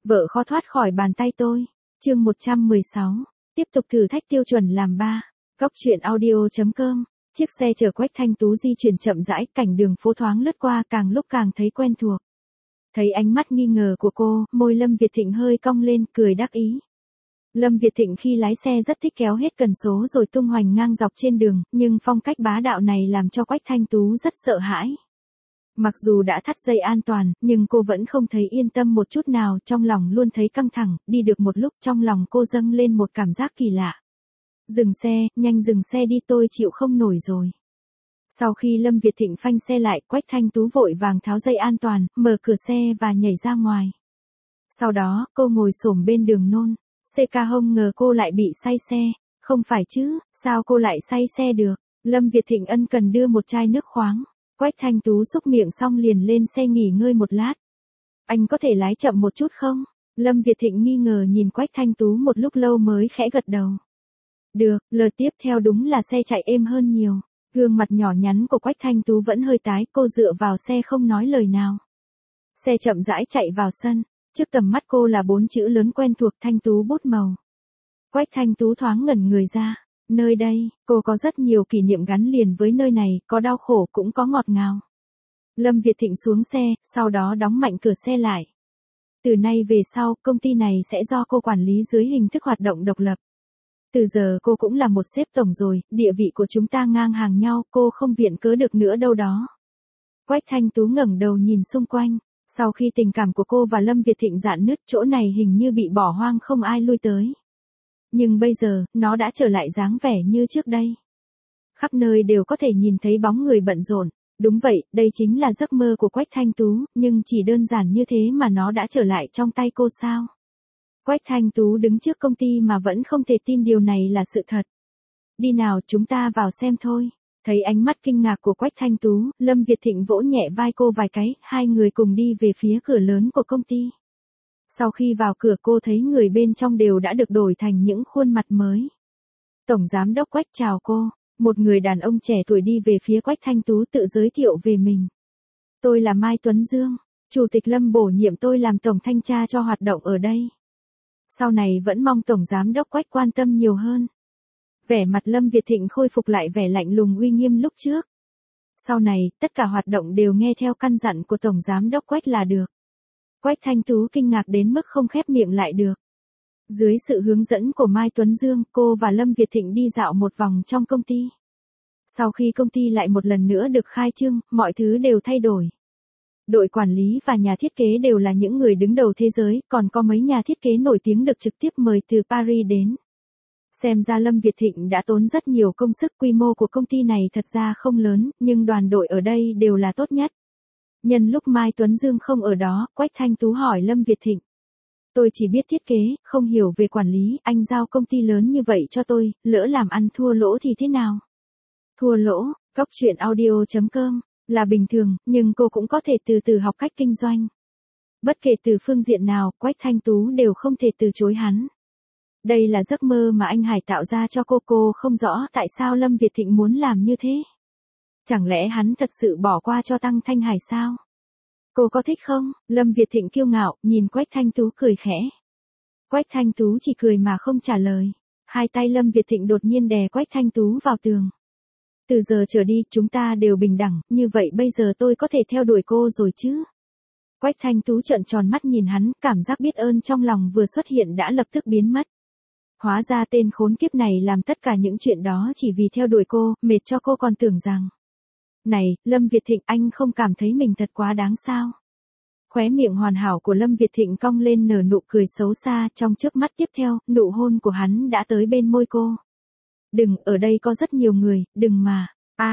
Vợ khó thoát khỏi bàn tay tôi. Chương 116. Tiếp tục thử thách tiêu chuẩn làm ba. Góc truyện audio.com. Chiếc xe chở Quách Thanh Tú di chuyển chậm rãi, cảnh đường phố thoáng lướt qua, càng lúc càng thấy quen thuộc. Thấy ánh mắt nghi ngờ của cô, môi Lâm Việt Thịnh hơi cong lên, cười đắc ý. Lâm Việt Thịnh khi lái xe rất thích kéo hết cần số rồi tung hoành ngang dọc trên đường, nhưng phong cách bá đạo này làm cho Quách Thanh Tú rất sợ hãi. Mặc dù đã thắt dây an toàn, nhưng cô vẫn không thấy yên tâm một chút nào, trong lòng luôn thấy căng thẳng, đi được một lúc trong lòng cô dâng lên một cảm giác kỳ lạ. Dừng xe, nhanh dừng xe đi, tôi chịu không nổi rồi. Sau khi Lâm Việt Thịnh phanh xe lại, Quách Thanh Tú vội vàng tháo dây an toàn, mở cửa xe và nhảy ra ngoài. Sau đó, cô ngồi xổm bên đường nôn. CK không ngờ cô lại bị say xe. Không phải chứ, sao cô lại say xe được? Lâm Việt Thịnh ân cần đưa một chai nước khoáng. Quách Thanh Tú xúc miệng xong liền lên xe nghỉ ngơi một lát. Anh có thể lái chậm một chút không? Lâm Việt Thịnh nghi ngờ nhìn Quách Thanh Tú một lúc lâu mới khẽ gật đầu. Được, lời tiếp theo đúng là xe chạy êm hơn nhiều. Gương mặt nhỏ nhắn của Quách Thanh Tú vẫn hơi tái, cô dựa vào xe không nói lời nào. Xe chậm rãi chạy vào sân, trước tầm mắt cô là 4 chữ lớn quen thuộc: Thanh Tú bút màu. Quách Thanh Tú thoáng ngẩn người ra. Nơi đây, cô có rất nhiều kỷ niệm gắn liền với nơi này, có đau khổ cũng có ngọt ngào. Lâm Việt Thịnh xuống xe, sau đó đóng mạnh cửa xe lại. Từ nay về sau, công ty này sẽ do cô quản lý dưới hình thức hoạt động độc lập. Từ giờ cô cũng là một sếp tổng rồi, địa vị của chúng ta ngang hàng nhau, cô không viện cớ được nữa đâu đó. Quách Thanh Tú ngẩng đầu nhìn xung quanh, sau khi tình cảm của cô và Lâm Việt Thịnh rạn nứt, chỗ này hình như bị bỏ hoang không ai lui tới. Nhưng bây giờ, nó đã trở lại dáng vẻ như trước đây. Khắp nơi đều có thể nhìn thấy bóng người bận rộn. Đúng vậy, đây chính là giấc mơ của Quách Thanh Tú, nhưng chỉ đơn giản như thế mà nó đã trở lại trong tay cô sao? Quách Thanh Tú đứng trước công ty mà vẫn không thể tin điều này là sự thật. Đi nào, chúng ta vào xem thôi. Thấy ánh mắt kinh ngạc của Quách Thanh Tú, Lâm Việt Thịnh vỗ nhẹ vai cô vài cái, hai người cùng đi về phía cửa lớn của công ty. Sau khi vào cửa cô thấy người bên trong đều đã được đổi thành những khuôn mặt mới. Tổng giám đốc Quách chào cô. Một người đàn ông trẻ tuổi đi về phía Quách Thanh Tú tự giới thiệu về mình. Tôi là Mai Tuấn Dương, Chủ tịch Lâm bổ nhiệm tôi làm tổng thanh tra cho hoạt động ở đây. Sau này vẫn mong tổng giám đốc Quách quan tâm nhiều hơn. Vẻ mặt Lâm Việt Thịnh khôi phục lại vẻ lạnh lùng uy nghiêm lúc trước. Sau này, tất cả hoạt động đều nghe theo căn dặn của tổng giám đốc Quách là được. Quách Thanh Tú kinh ngạc đến mức không khép miệng lại được. Dưới sự hướng dẫn của Mai Tuấn Dương, cô và Lâm Việt Thịnh đi dạo một vòng trong công ty. Sau khi công ty lại một lần nữa được khai trương, mọi thứ đều thay đổi. Đội quản lý và nhà thiết kế đều là những người đứng đầu thế giới, còn có mấy nhà thiết kế nổi tiếng được trực tiếp mời từ Paris đến. Xem ra Lâm Việt Thịnh đã tốn rất nhiều công sức, quy mô của công ty này thật ra không lớn, nhưng đoàn đội ở đây đều là tốt nhất. Nhân lúc Mai Tuấn Dương không ở đó, Quách Thanh Tú hỏi Lâm Việt Thịnh. Tôi chỉ biết thiết kế, không hiểu về quản lý, anh giao công ty lớn như vậy cho tôi, lỡ làm ăn thua lỗ thì thế nào? Thua lỗ, góc truyện audio.com, là bình thường, nhưng cô cũng có thể từ từ học cách kinh doanh. Bất kể từ phương diện nào, Quách Thanh Tú đều không thể từ chối hắn. Đây là giấc mơ mà anh Hải tạo ra cho cô không rõ tại sao Lâm Việt Thịnh muốn làm như thế. Chẳng lẽ hắn thật sự bỏ qua cho Tăng Thanh Hải sao? Cô có thích không? Lâm Việt Thịnh kiêu ngạo, nhìn Quách Thanh Tú cười khẽ. Quách Thanh Tú chỉ cười mà không trả lời. Hai tay Lâm Việt Thịnh đột nhiên đè Quách Thanh Tú vào tường. Từ giờ trở đi, chúng ta đều bình đẳng, như vậy bây giờ tôi có thể theo đuổi cô rồi chứ? Quách Thanh Tú trợn tròn mắt nhìn hắn, cảm giác biết ơn trong lòng vừa xuất hiện đã lập tức biến mất. Hóa ra tên khốn kiếp này làm tất cả những chuyện đó chỉ vì theo đuổi cô, mệt cho cô còn tưởng rằng. Này, Lâm Việt Thịnh, anh không cảm thấy mình thật quá đáng sao? Khóe miệng hoàn hảo của Lâm Việt Thịnh cong lên nở nụ cười xấu xa, trong chớp mắt tiếp theo, nụ hôn của hắn đã tới bên môi cô. Đừng, ở đây có rất nhiều người, đừng mà.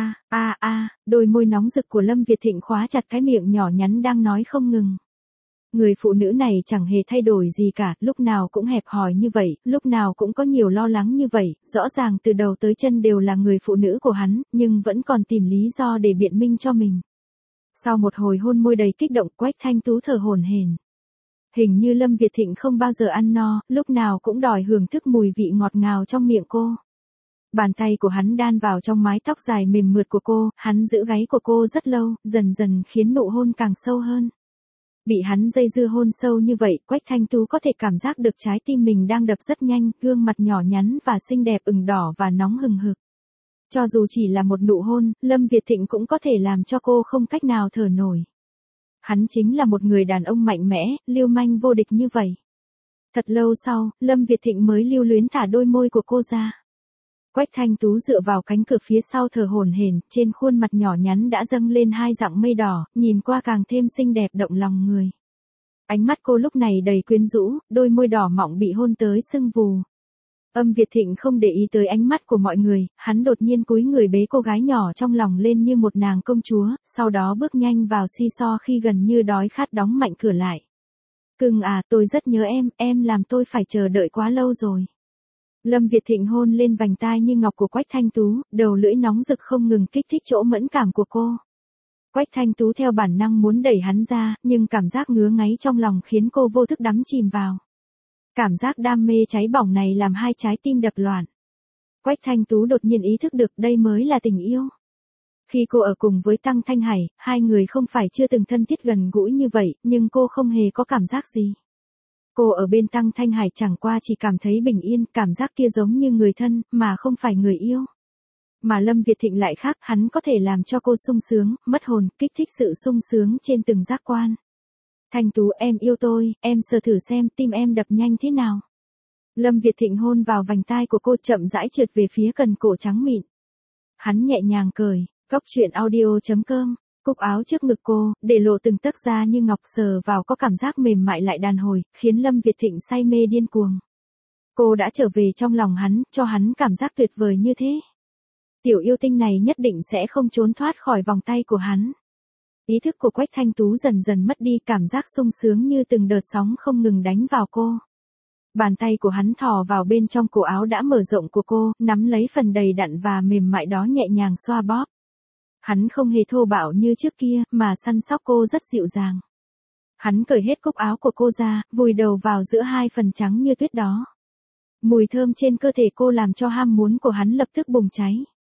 Đôi môi nóng rực của Lâm Việt Thịnh khóa chặt cái miệng nhỏ nhắn đang nói không ngừng. Người phụ nữ này chẳng hề thay đổi gì cả, lúc nào cũng hẹp hòi như vậy, lúc nào cũng có nhiều lo lắng như vậy, rõ ràng từ đầu tới chân đều là người phụ nữ của hắn, nhưng vẫn còn tìm lý do để biện minh cho mình. Sau một hồi hôn môi đầy kích động, Quách Thanh Tú thở hổn hển. Hình như Lâm Việt Thịnh không bao giờ ăn no, lúc nào cũng đòi hưởng thức mùi vị ngọt ngào trong miệng cô. Bàn tay của hắn đan vào trong mái tóc dài mềm mượt của cô, hắn giữ gáy của cô rất lâu, dần dần khiến nụ hôn càng sâu hơn. Bị hắn dây dưa hôn sâu như vậy, Quách Thanh Tú có thể cảm giác được trái tim mình đang đập rất nhanh, gương mặt nhỏ nhắn và xinh đẹp ửng đỏ và nóng hừng hực. Cho dù chỉ là một nụ hôn, Lâm Việt Thịnh cũng có thể làm cho cô không cách nào thở nổi. Hắn chính là một người đàn ông mạnh mẽ, lưu manh vô địch như vậy. Thật lâu sau, Lâm Việt Thịnh mới lưu luyến thả đôi môi của cô ra. Quách Thanh Tú dựa vào cánh cửa phía sau thở hổn hển, trên khuôn mặt nhỏ nhắn đã dâng lên hai dặng mây đỏ, nhìn qua càng thêm xinh đẹp động lòng người. Ánh mắt cô lúc này đầy quyến rũ, đôi môi đỏ mọng bị hôn tới sưng vù. Lâm Việt Thịnh không để ý tới ánh mắt của mọi người, hắn đột nhiên cúi người bế cô gái nhỏ trong lòng lên như một nàng công chúa, sau đó bước nhanh vào si so khi gần như đói khát đóng mạnh cửa lại. Cưng à, tôi rất nhớ em làm tôi phải chờ đợi quá lâu rồi. Lâm Việt Thịnh hôn lên vành tai như ngọc của Quách Thanh Tú, đầu lưỡi nóng rực không ngừng kích thích chỗ mẫn cảm của cô. Quách Thanh Tú theo bản năng muốn đẩy hắn ra, nhưng cảm giác ngứa ngáy trong lòng khiến cô vô thức đắm chìm vào. Cảm giác đam mê cháy bỏng này làm hai trái tim đập loạn. Quách Thanh Tú đột nhiên ý thức được đây mới là tình yêu. Khi cô ở cùng với Tăng Thanh Hải, hai người không phải chưa từng thân thiết gần gũi như vậy, nhưng cô không hề có cảm giác gì. Cô ở bên Tăng Thanh Hải chẳng qua chỉ cảm thấy bình yên, cảm giác kia giống như người thân, mà không phải người yêu. Mà Lâm Việt Thịnh lại khác, hắn có thể làm cho cô sung sướng, mất hồn, kích thích sự sung sướng trên từng giác quan. Thanh Tú em yêu tôi, em sờ thử xem tim em đập nhanh thế nào. Lâm Việt Thịnh hôn vào vành tai của cô chậm rãi trượt về phía cần cổ trắng mịn. Hắn nhẹ nhàng cởi, góc truyện audio.com, cúc áo trước ngực cô, để lộ từng tấc da như ngọc sờ vào có cảm giác mềm mại lại đàn hồi, khiến Lâm Việt Thịnh say mê điên cuồng. Cô đã trở về trong lòng hắn, cho hắn cảm giác tuyệt vời như thế. Tiểu yêu tinh này nhất định sẽ không trốn thoát khỏi vòng tay của hắn. Ý thức của Quách Thanh Tú dần dần mất đi, cảm giác sung sướng như từng đợt sóng không ngừng đánh vào cô. Bàn tay của hắn thò vào bên trong cổ áo đã mở rộng của cô, nắm lấy phần đầy đặn và mềm mại đó nhẹ nhàng xoa bóp. Hắn không hề thô bạo như trước kia, mà săn sóc cô rất dịu dàng. Hắn cởi hết cúc áo của cô ra, vùi đầu vào giữa hai phần trắng như tuyết đó. Mùi thơm trên cơ thể cô làm cho ham muốn của hắn lập tức bùng cháy.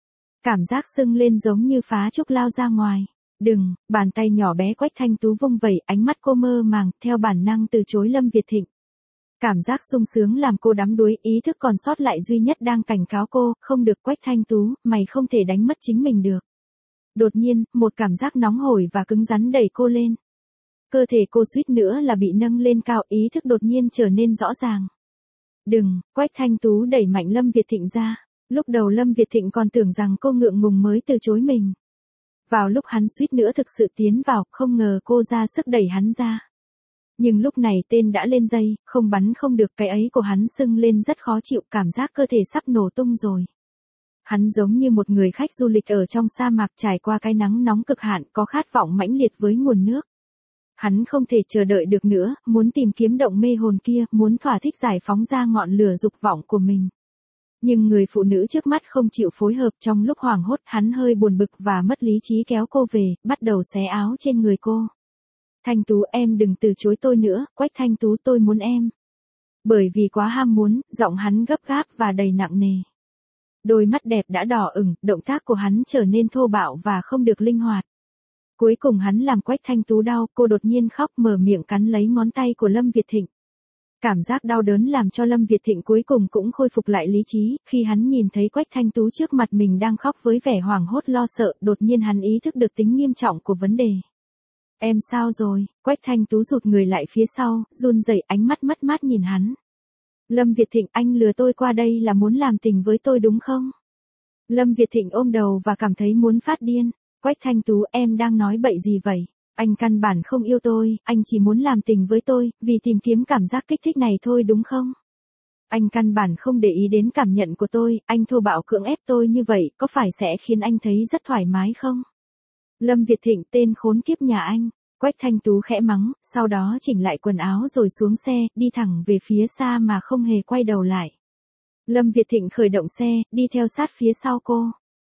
Cảm giác sưng lên giống như phá trúc lao ra ngoài. Đừng, bàn tay nhỏ bé Quách Thanh Tú vung vẩy, ánh mắt cô mơ màng, theo bản năng từ chối Lâm Việt Thịnh. Cảm giác sung sướng làm cô đắm đuối, ý thức còn sót lại duy nhất đang cảnh cáo cô, không được Quách Thanh Tú, mày không thể đánh mất chính mình được. Đột nhiên, một cảm giác nóng hổi và cứng rắn đẩy cô lên. Cơ thể cô suýt nữa là bị nâng lên cao, ý thức đột nhiên trở nên rõ ràng. Đừng, Quách Thanh Tú đẩy mạnh Lâm Việt Thịnh ra. Lúc đầu Lâm Việt Thịnh còn tưởng rằng cô ngượng ngùng mới từ chối mình. Vào lúc hắn suýt nữa thực sự tiến vào, không ngờ cô ra sức đẩy hắn ra. Nhưng lúc này tên đã lên dây, không bắn không được, cái ấy của hắn sưng lên rất khó chịu, cảm giác cơ thể sắp nổ tung rồi. Hắn giống như một người khách du lịch ở trong sa mạc trải qua cái nắng nóng cực hạn, có khát vọng mãnh liệt với nguồn nước. Hắn không thể chờ đợi được nữa, muốn tìm kiếm động mê hồn kia, muốn thỏa thích giải phóng ra ngọn lửa dục vọng của mình. Nhưng người phụ nữ trước mắt không chịu phối hợp, trong lúc hoảng hốt hắn hơi buồn bực và mất lý trí kéo cô về, bắt đầu xé áo trên người cô. Thanh Tú em đừng từ chối tôi nữa, Quách Thanh Tú tôi muốn em. Bởi vì quá ham muốn, giọng hắn gấp gáp và đầy nặng nề. Đôi mắt đẹp đã đỏ ửng, động tác của hắn trở nên thô bạo và không được linh hoạt. Cuối cùng hắn làm Quách Thanh Tú đau, cô đột nhiên khóc mở miệng cắn lấy ngón tay của Lâm Việt Thịnh. Cảm giác đau đớn làm cho Lâm Việt Thịnh cuối cùng cũng khôi phục lại lý trí, khi hắn nhìn thấy Quách Thanh Tú trước mặt mình đang khóc với vẻ hoảng hốt lo sợ, đột nhiên hắn ý thức được tính nghiêm trọng của vấn đề. Em sao rồi? Quách Thanh Tú rụt người lại phía sau, run rẩy, ánh mắt mất mát nhìn hắn. Lâm Việt Thịnh, anh lừa tôi qua đây là muốn làm tình với tôi đúng không? Lâm Việt Thịnh ôm đầu và cảm thấy muốn phát điên. Quách Thanh Tú, em đang nói bậy gì vậy? Anh căn bản không yêu tôi, anh chỉ muốn làm tình với tôi, vì tìm kiếm cảm giác kích thích này thôi đúng không? Anh căn bản không để ý đến cảm nhận của tôi, anh thô bạo cưỡng ép tôi như vậy, có phải sẽ khiến anh thấy rất thoải mái không? Lâm Việt Thịnh, tên khốn kiếp nhà anh. Quách Thanh Tú khẽ mắng, sau đó chỉnh lại quần áo rồi xuống xe, đi thẳng về phía xa mà không hề quay đầu lại. Lâm Việt Thịnh khởi động xe, đi theo sát phía sau cô.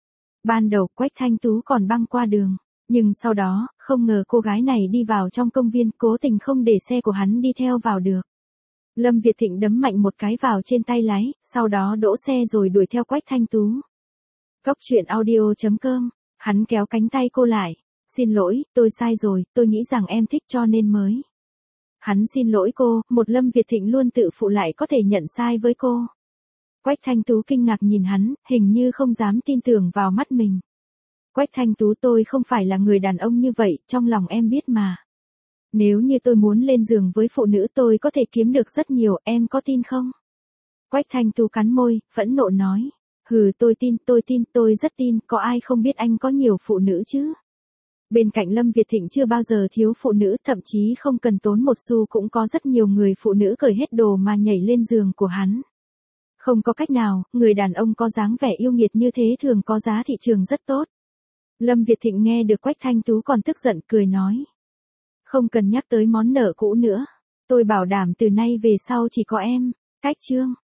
Ban đầu Quách Thanh Tú còn băng qua đường, nhưng sau đó, không ngờ cô gái này đi vào trong công viên, cố tình không để xe của hắn đi theo vào được. Lâm Việt Thịnh đấm mạnh một cái vào trên tay lái, sau đó đỗ xe rồi đuổi theo Quách Thanh Tú. Góc truyện audio.com, hắn kéo cánh tay cô lại. Xin lỗi, tôi sai rồi, tôi nghĩ rằng em thích cho nên mới. Hắn xin lỗi cô, một Lâm Việt Thịnh luôn tự phụ lại có thể nhận sai với cô. Quách Thanh Tú kinh ngạc nhìn hắn, hình như không dám tin tưởng vào mắt mình. Quách Thanh Tú, tôi không phải là người đàn ông như vậy, trong lòng em biết mà. Nếu như tôi muốn lên giường với phụ nữ tôi có thể kiếm được rất nhiều, em có tin không? Quách Thanh Tú cắn môi, phẫn nộ nói. Hừ, tôi rất tin, có ai không biết anh có nhiều phụ nữ chứ? Bên cạnh Lâm Việt Thịnh chưa bao giờ thiếu phụ nữ, thậm chí không cần tốn một xu cũng có rất nhiều người phụ nữ cởi hết đồ mà nhảy lên giường của hắn. Không có cách nào, người đàn ông có dáng vẻ yêu nghiệt như thế thường có giá thị trường rất tốt. Lâm Việt Thịnh nghe được Quách Thanh Tú còn tức giận cười nói. Không cần nhắc tới món nợ cũ nữa. Tôi bảo đảm từ nay về sau chỉ có em. Cách chương.